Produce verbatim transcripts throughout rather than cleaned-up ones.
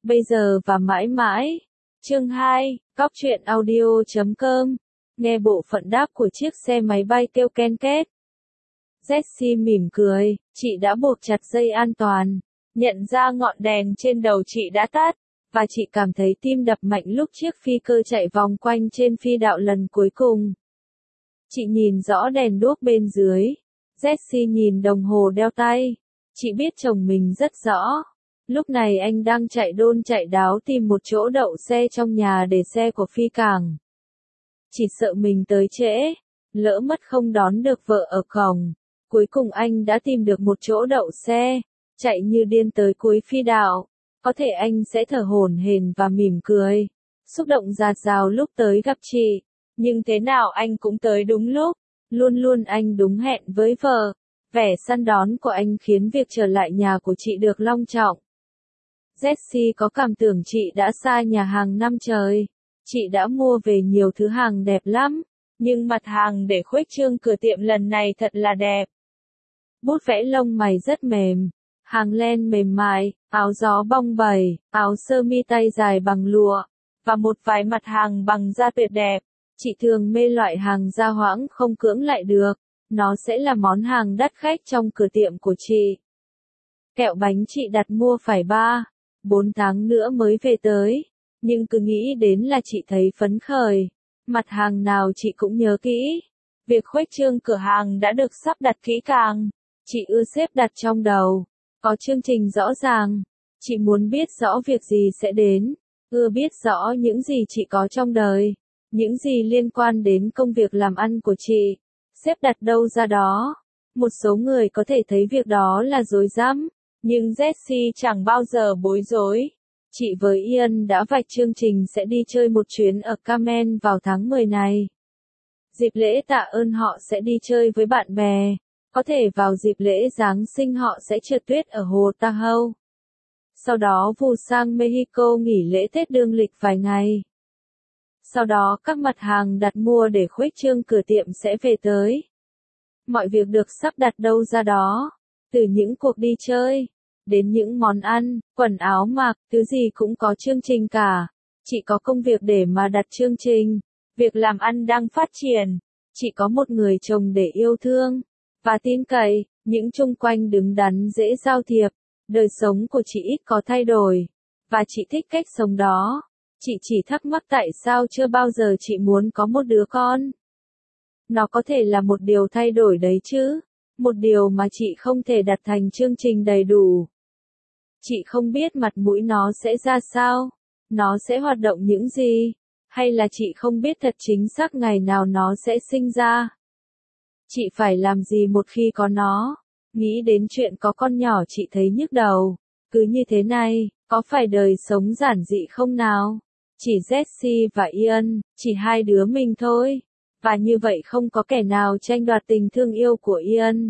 bây giờ và mãi mãi. Chương hai, Cóc truyện audio chấm com. Nghe bộ phận đáp của chiếc xe máy bay kêu ken két. Jessie mỉm cười, chị đã buộc chặt dây an toàn, nhận ra ngọn đèn trên đầu chị đã tắt, và chị cảm thấy tim đập mạnh lúc chiếc phi cơ chạy vòng quanh trên phi đạo lần cuối cùng. Chị nhìn rõ đèn đuốc bên dưới. Jessie nhìn đồng hồ đeo tay. Chị biết chồng mình rất rõ. Lúc này anh đang chạy đôn chạy đáo tìm một chỗ đậu xe trong nhà để xe của phi cảng. Chỉ sợ mình tới trễ, lỡ mất không đón được vợ ở cổng. Cuối cùng anh đã tìm được một chỗ đậu xe, chạy như điên tới cuối phi đạo. Có thể anh sẽ thở hổn hển và mỉm cười, xúc động dạt dào lúc tới gặp chị. Nhưng thế nào anh cũng tới đúng lúc, luôn luôn anh đúng hẹn với vợ. Vẻ săn đón của anh khiến việc trở lại nhà của chị được long trọng. Jessie có cảm tưởng chị đã xa nhà hàng năm trời. Chị đã mua về nhiều thứ hàng đẹp lắm, nhưng mặt hàng để khuếch trương cửa tiệm lần này thật là đẹp. Bút vẽ lông mày rất mềm, hàng len mềm mại, áo gió bong bẩy, áo sơ mi tay dài bằng lụa, và một vài mặt hàng bằng da tuyệt đẹp. Chị thường mê loại hàng da hoãng không cưỡng lại được, nó sẽ là món hàng đắt khách trong cửa tiệm của chị. Kẹo bánh chị đặt mua phải ba, bốn tháng nữa mới về tới, nhưng cứ nghĩ đến là chị thấy phấn khởi. Mặt hàng nào chị cũng nhớ kỹ. Việc khuếch trương cửa hàng đã được sắp đặt kỹ càng. Chị ưa xếp đặt trong đầu, có chương trình rõ ràng. Chị muốn biết rõ việc gì sẽ đến, ưa biết rõ những gì chị có trong đời, những gì liên quan đến công việc làm ăn của chị. Xếp đặt đâu ra đó. Một số người có thể thấy việc đó là rối rắm, nhưng Jessie chẳng bao giờ bối rối. Chị với Ian đã vạch chương trình sẽ đi chơi một chuyến ở Cayman vào tháng mười này. Dịp lễ tạ ơn họ sẽ đi chơi với bạn bè. Có thể vào dịp lễ Giáng sinh họ sẽ trượt tuyết ở hồ Tahoe. Sau đó vù sang Mexico nghỉ lễ Tết dương lịch vài ngày. Sau đó các mặt hàng đặt mua để khuếch trương cửa tiệm sẽ về tới. Mọi việc được sắp đặt đâu ra đó. Từ những cuộc đi chơi, đến những món ăn, quần áo mặc, thứ gì cũng có chương trình cả. Chị có công việc để mà đặt chương trình. Việc làm ăn đang phát triển. Chị có một người chồng để yêu thương và tin cậy, những chung quanh đứng đắn dễ giao thiệp. Đời sống của chị ít có thay đổi, và chị thích cách sống đó. Chị chỉ thắc mắc tại sao chưa bao giờ chị muốn có một đứa con. Nó có thể là một điều thay đổi đấy chứ, một điều mà chị không thể đặt thành chương trình đầy đủ. Chị không biết mặt mũi nó sẽ ra sao, nó sẽ hoạt động những gì, hay là chị không biết thật chính xác ngày nào nó sẽ sinh ra. Chị phải làm gì một khi có nó? Nghĩ đến chuyện có con nhỏ chị thấy nhức đầu. Cứ như thế này, có phải đời sống giản dị không nào? Chỉ Jessie và Ian, chỉ hai đứa mình thôi. Và như vậy không có kẻ nào tranh đoạt tình thương yêu của Ian.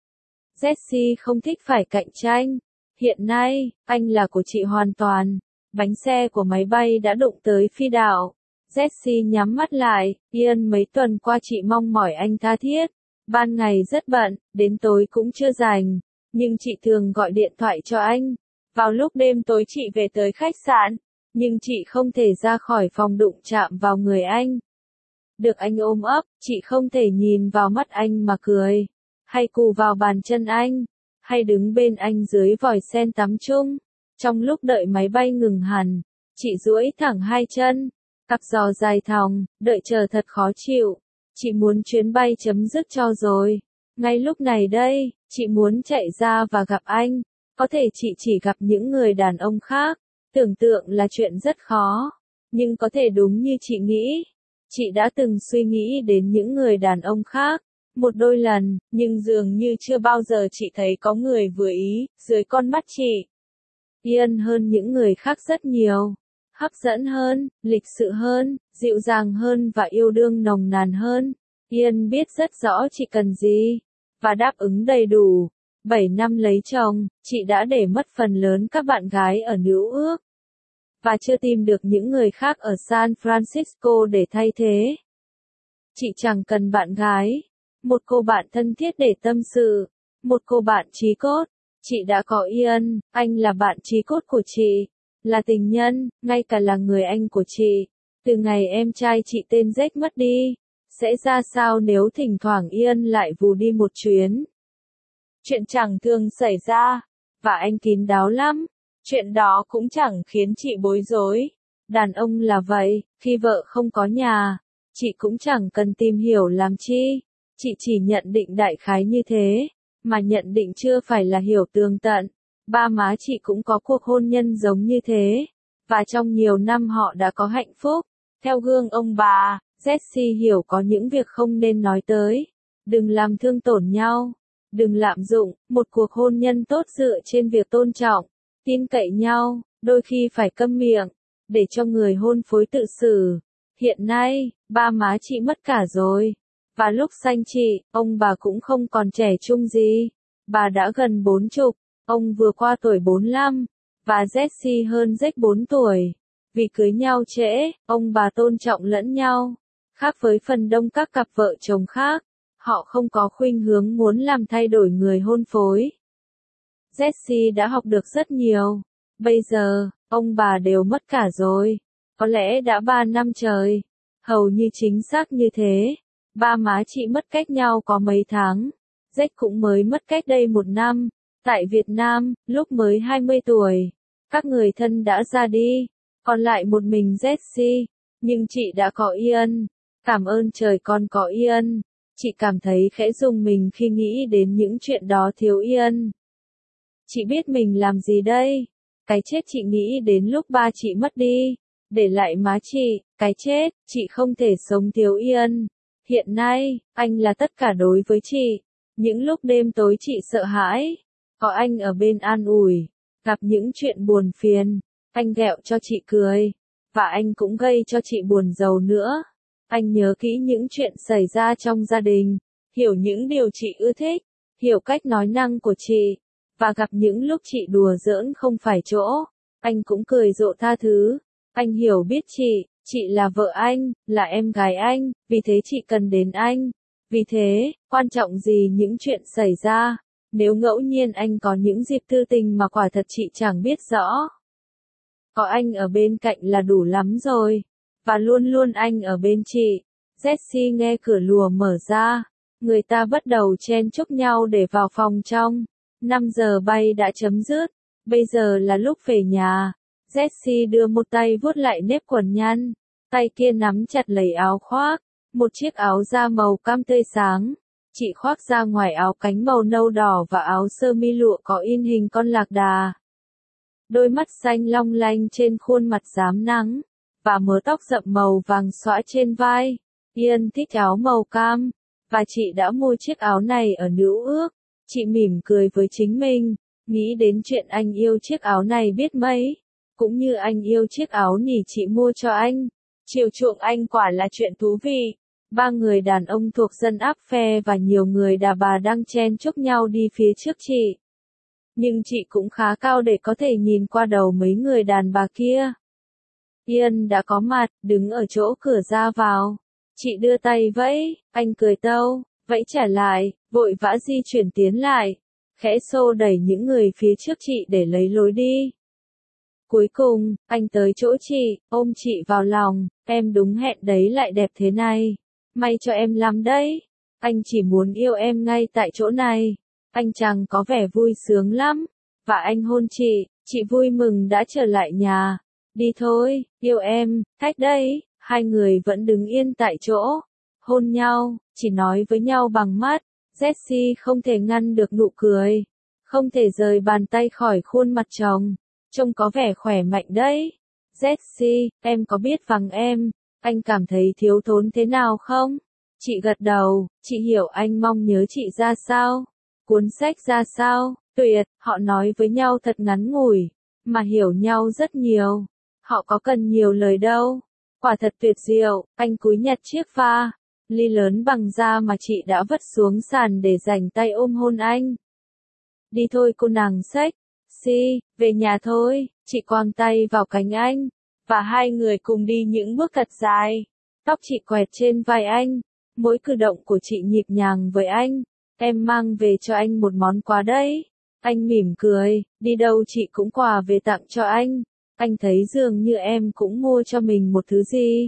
Jessie không thích phải cạnh tranh. Hiện nay, anh là của chị hoàn toàn. Bánh xe của máy bay đã đụng tới phi đạo. Jessie nhắm mắt lại. Ian mấy tuần qua chị mong mỏi anh tha thiết. Ban ngày rất bận, đến tối cũng chưa rảnh, nhưng chị thường gọi điện thoại cho anh. Vào lúc đêm tối chị về tới khách sạn, nhưng chị không thể ra khỏi phòng đụng chạm vào người anh. Được anh ôm ấp, chị không thể nhìn vào mắt anh mà cười, hay cù vào bàn chân anh, hay đứng bên anh dưới vòi sen tắm chung. Trong lúc đợi máy bay ngừng hẳn, chị duỗi thẳng hai chân, cặc giò dài thòng, đợi chờ thật khó chịu. Chị muốn chuyến bay chấm dứt cho rồi. Ngay lúc này đây, chị muốn chạy ra và gặp anh. Có thể chị chỉ gặp những người đàn ông khác. Tưởng tượng là chuyện rất khó. Nhưng có thể đúng như chị nghĩ. Chị đã từng suy nghĩ đến những người đàn ông khác. Một đôi lần, nhưng dường như chưa bao giờ chị thấy có người vừa ý, dưới con mắt chị. Ian hơn những người khác rất nhiều. Hấp dẫn hơn, lịch sự hơn, dịu dàng hơn và yêu đương nồng nàn hơn. Ian biết rất rõ chị cần gì, và đáp ứng đầy đủ. Bảy năm lấy chồng, chị đã để mất phần lớn các bạn gái ở New Ước, và chưa tìm được những người khác ở San Francisco để thay thế. Chị chẳng cần bạn gái, một cô bạn thân thiết để tâm sự, một cô bạn chí cốt. Chị đã có Ian, anh là bạn chí cốt của chị. là tình nhân, ngay cả là người anh của chị. Từ ngày em trai chị tên Jack mất đi, sẽ ra sao nếu thỉnh thoảng Ian lại vù đi một chuyến? Chuyện chẳng thường xảy ra, và anh kín đáo lắm. Chuyện đó cũng chẳng khiến chị bối rối. Đàn ông là vậy, khi vợ không có nhà, chị cũng chẳng cần tìm hiểu làm chi. Chị chỉ nhận định đại khái như thế, mà nhận định chưa phải là hiểu tường tận. Ba má chị cũng có cuộc hôn nhân giống như thế, và trong nhiều năm họ đã có hạnh phúc. Theo gương ông bà, Jessie hiểu có những việc không nên nói tới. Đừng làm thương tổn nhau. Đừng lạm dụng, một cuộc hôn nhân tốt dựa trên việc tôn trọng, tin cậy nhau, đôi khi phải câm miệng, để cho người hôn phối tự xử. Hiện nay, ba má chị mất cả rồi. Và lúc sanh chị, ông bà cũng không còn trẻ trung gì. Bà đã gần bốn chục, ông vừa qua tuổi bốn lăm, và Jessie hơn Jack bốn tuổi. Vì cưới nhau trễ, ông bà tôn trọng lẫn nhau. Khác với phần đông các cặp vợ chồng khác, họ không có khuynh hướng muốn làm thay đổi người hôn phối. Jessie đã học được rất nhiều. Bây giờ, ông bà đều mất cả rồi. Có lẽ đã ba năm trời. Hầu như chính xác như thế. Ba má chị mất cách nhau có mấy tháng. Jack cũng mới mất cách đây một năm. Tại Việt Nam, lúc mới hai mươi tuổi, các người thân đã ra đi. Còn lại một mình Jessie. Nhưng chị đã có Ian. Cảm ơn trời con có Ian. Chị cảm thấy khẽ rùng mình khi nghĩ đến những chuyện đó thiếu Ian. Chị biết mình làm gì đây? Cái chết chị nghĩ đến lúc ba chị mất đi. Để lại má chị, cái chết, chị không thể sống thiếu Ian. Hiện nay, anh là tất cả đối với chị. Những lúc đêm tối chị sợ hãi, có anh ở bên an ủi. Gặp những chuyện buồn phiền, anh ghẹo cho chị cười. Và anh cũng gây cho chị buồn giàu nữa. Anh nhớ kỹ những chuyện xảy ra trong gia đình, hiểu những điều chị ưa thích, hiểu cách nói năng của chị, và gặp những lúc chị đùa giỡn không phải chỗ, anh cũng cười rộ tha thứ. Anh hiểu biết chị, chị là vợ anh, là em gái anh, vì thế chị cần đến anh. Vì thế, quan trọng gì những chuyện xảy ra, nếu ngẫu nhiên anh có những dịp tư tình mà quả thật chị chẳng biết rõ. Có anh ở bên cạnh là đủ lắm rồi. Và luôn luôn anh ở bên chị. Jessie nghe cửa lùa mở ra. Người ta bắt đầu chen chúc nhau để vào phòng trong. năm giờ bay đã chấm dứt. Bây giờ là lúc về nhà. Jessie đưa một tay vuốt lại nếp quần nhăn. Tay kia nắm chặt lấy áo khoác. Một chiếc áo da màu cam tươi sáng. Chị khoác ra ngoài áo cánh màu nâu đỏ và áo sơ mi lụa có in hình con lạc đà. Đôi mắt xanh long lanh trên khuôn mặt rám nắng. Và mớ tóc rậm màu vàng xõa trên vai. Ian thích áo màu cam, và chị đã mua chiếc áo này ở Nữ Ước. Chị mỉm cười với chính mình, nghĩ đến chuyện anh yêu chiếc áo này biết mấy, cũng như anh yêu chiếc áo nỉ chị mua cho anh. Chiều chuộng anh quả là chuyện thú vị. Ba người đàn ông thuộc dân áp phe và nhiều người đàn bà đang chen chúc nhau đi phía trước chị. Nhưng chị cũng khá cao để có thể nhìn qua đầu mấy người đàn bà kia. Ian đã có mặt, đứng ở chỗ cửa ra vào. Chị đưa tay vẫy, anh cười tâu, vẫy trả lại, vội vã di chuyển tiến lại, khẽ xô đẩy những người phía trước chị để lấy lối đi. Cuối cùng, anh tới chỗ chị, ôm chị vào lòng, em đúng hẹn đấy lại đẹp thế này. May cho em lắm đấy. Anh chỉ muốn yêu em ngay tại chỗ này. Anh chàng có vẻ vui sướng lắm. Và anh hôn chị, chị vui mừng đã trở lại nhà. Đi thôi, yêu em, cách đây, hai người vẫn đứng yên tại chỗ, hôn nhau, chỉ nói với nhau bằng mắt. Jessie không thể ngăn được nụ cười, không thể rời bàn tay khỏi khuôn mặt chồng, trông có vẻ khỏe mạnh đấy. Jessie, em có biết vắng em, anh cảm thấy thiếu thốn thế nào không? Chị gật đầu, chị hiểu anh mong nhớ chị ra sao, cuốn sách ra sao, tuyệt, họ nói với nhau thật ngắn ngủi, mà hiểu nhau rất nhiều. Họ có cần nhiều lời đâu. Quả thật tuyệt diệu, anh cúi nhặt chiếc pha, ly lớn bằng da mà chị đã vứt xuống sàn để dành tay ôm hôn anh. Đi thôi cô nàng xếch, si, về nhà thôi, chị quàng tay vào cánh anh, và hai người cùng đi những bước thật dài. Tóc chị quẹt trên vai anh, mỗi cử động của chị nhịp nhàng với anh. Em mang về cho anh một món quà đấy. Anh mỉm cười, đi đâu chị cũng quà về tặng cho anh. anh thấy dường như em cũng mua cho mình một thứ gì.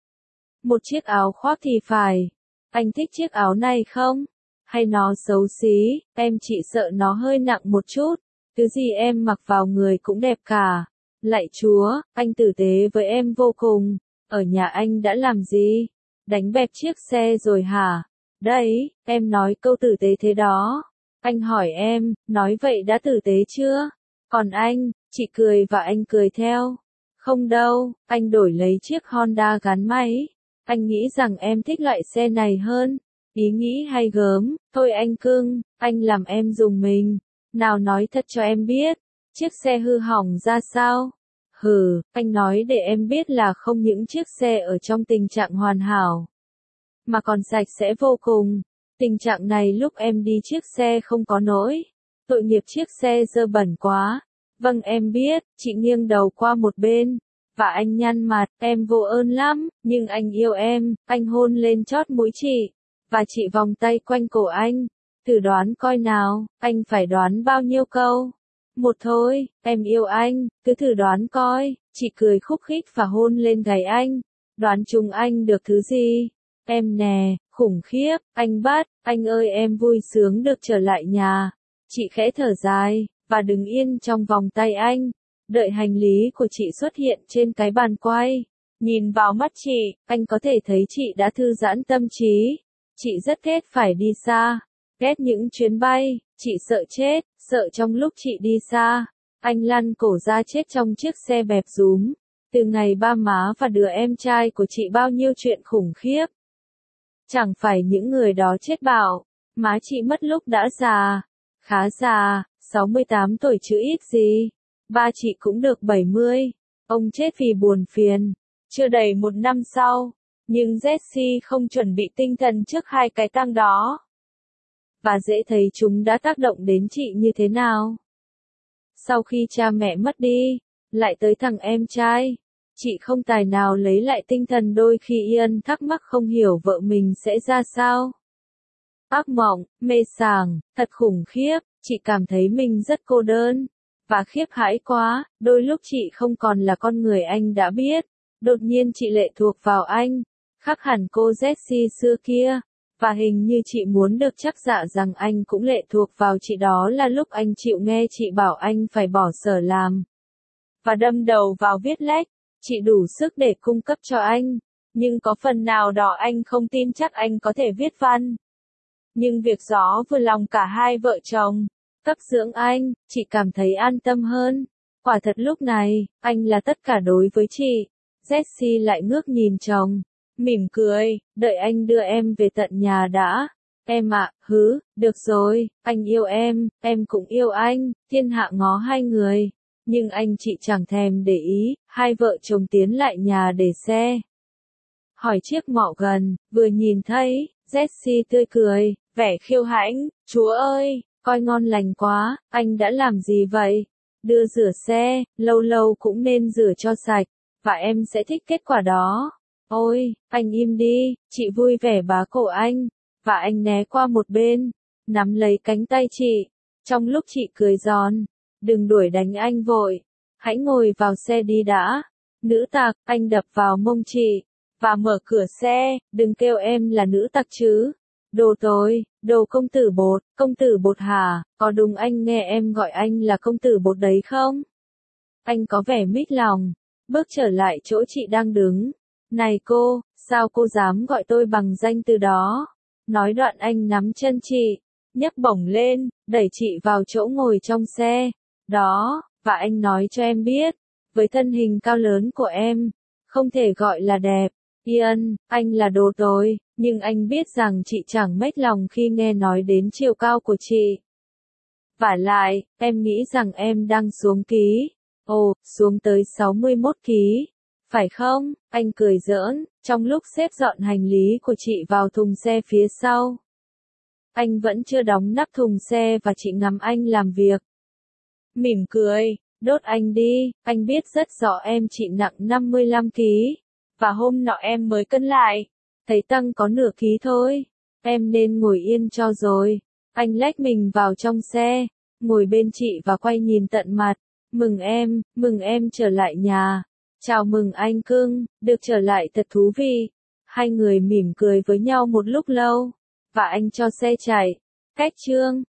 Một chiếc áo khoác thì phải. Anh thích chiếc áo này không? Hay nó xấu xí, em chỉ sợ nó hơi nặng một chút. Thứ gì em mặc vào người cũng đẹp cả. Lạy Chúa, anh tử tế với em vô cùng. Ở nhà anh đã làm gì? Đánh bẹp chiếc xe rồi hả? Đấy, em nói câu tử tế thế đó. Anh hỏi em, nói vậy đã tử tế chưa? Còn anh, chị cười và anh cười theo. Không đâu, anh đổi lấy chiếc Honda gắn máy. Anh nghĩ rằng em thích loại xe này hơn. Ý nghĩ hay gớm, thôi anh cưng, anh làm em dùng mình. Nào nói thật cho em biết, chiếc xe hư hỏng ra sao? Hừ, anh nói để em biết là không những chiếc xe ở trong tình trạng hoàn hảo, mà còn sạch sẽ vô cùng. Tình trạng này lúc em đi chiếc xe không có nỗi. Tội nghiệp chiếc xe dơ bẩn quá. Vâng em biết, chị nghiêng đầu qua một bên. Và anh nhăn mặt, em vô ơn lắm, nhưng anh yêu em, anh hôn lên chót mũi chị. Và chị vòng tay quanh cổ anh. Thử đoán coi nào, anh phải đoán bao nhiêu câu. Một thôi, em yêu anh, cứ thử đoán coi. Chị cười khúc khích và hôn lên gáy anh. Đoán chung anh được thứ gì? Em nè, khủng khiếp, anh bắt, anh ơi em vui sướng được trở lại nhà. Chị khẽ thở dài, và đứng yên trong vòng tay anh. Đợi hành lý của chị xuất hiện trên cái bàn quay. Nhìn vào mắt chị, anh có thể thấy chị đã thư giãn tâm trí. Chị rất ghét phải đi xa. Ghét những chuyến bay, chị sợ chết, sợ trong lúc chị đi xa. Anh lăn cổ ra chết trong chiếc xe bẹp rúm. Từ ngày ba má và đứa em trai của chị bao nhiêu chuyện khủng khiếp. Chẳng phải những người đó chết bảo, má chị mất lúc đã già, khá già, sáu mươi tám tuổi chứ ít gì. Ba chị cũng được bảy mươi, ông chết vì buồn phiền. Chưa đầy một năm sau, nhưng Jessie không chuẩn bị tinh thần trước hai cái tang đó. Và dễ thấy chúng đã tác động đến chị như thế nào. Sau khi cha mẹ mất đi, lại tới thằng em trai. Chị không tài nào lấy lại tinh thần đôi khi Ian thắc mắc không hiểu vợ mình sẽ ra sao. Ác mộng, mê sảng, thật khủng khiếp, chị cảm thấy mình rất cô đơn. Và khiếp hãi quá, đôi lúc chị không còn là con người anh đã biết. Đột nhiên chị lệ thuộc vào anh, khác hẳn cô Jessie xưa kia. Và hình như chị muốn được chắc dạ rằng anh cũng lệ thuộc vào chị, đó là lúc anh chịu nghe chị bảo anh phải bỏ sở làm. Và đâm đầu vào viết lách. Chị đủ sức để cung cấp cho anh, nhưng có phần nào đó anh không tin chắc anh có thể viết văn. Nhưng việc gió vừa lòng cả hai vợ chồng, cấp dưỡng anh, chị cảm thấy an tâm hơn. Quả thật lúc này, anh là tất cả đối với chị. Jessie lại ngước nhìn chồng, mỉm cười, đợi anh đưa em về tận nhà đã. Em ạ, hứ, được rồi, anh yêu em, em cũng yêu anh, thiên hạ ngó hai người. Nhưng anh chị chẳng thèm để ý, hai vợ chồng tiến lại nhà để xe. Hỏi chiếc mọ gần, vừa nhìn thấy, Jessie tươi cười, vẻ khiêu hãnh, Chúa ơi, coi ngon lành quá, anh đã làm gì vậy? Đưa rửa xe, lâu lâu cũng nên rửa cho sạch, và em sẽ thích kết quả đó. Ôi, anh im đi, chị vui vẻ bá cổ anh, và anh né qua một bên, nắm lấy cánh tay chị, trong lúc chị cười giòn. Đừng đuổi đánh anh vội, hãy ngồi vào xe đi đã. Nữ tặc, anh đập vào mông chị, và mở cửa xe, đừng kêu em là nữ tặc chứ. Đồ tối, đồ công tử bột, công tử bột hả, có đúng anh nghe em gọi anh là công tử bột đấy không? Anh có vẻ mít lòng, bước trở lại chỗ chị đang đứng. Này cô, sao cô dám gọi tôi bằng danh từ đó? Nói đoạn anh nắm chân chị, nhấc bổng lên, đẩy chị vào chỗ ngồi trong xe. Đó, và anh nói cho em biết, với thân hình cao lớn của em, không thể gọi là đẹp. Ian, anh là đồ tối, nhưng anh biết rằng chị chẳng mếch lòng khi nghe nói đến chiều cao của chị. Vả lại, em nghĩ rằng em đang xuống ký. Ồ, xuống tới sáu mươi mốt ký. Phải không? Anh cười giỡn, trong lúc xếp dọn hành lý của chị vào thùng xe phía sau. Anh vẫn chưa đóng nắp thùng xe và chị ngắm anh làm việc. Mỉm cười, đốt anh đi, anh biết rất rõ em chị nặng năm mươi lăm ký. Và hôm nọ em mới cân lại, thấy tăng có nửa ký thôi. Em nên ngồi yên cho rồi. Anh lách mình vào trong xe, ngồi bên chị và quay nhìn tận mặt. Mừng em, mừng em trở lại nhà. Chào mừng anh cưng, được trở lại thật thú vị. Hai người mỉm cười với nhau một lúc lâu, và anh cho xe chạy. Cách chương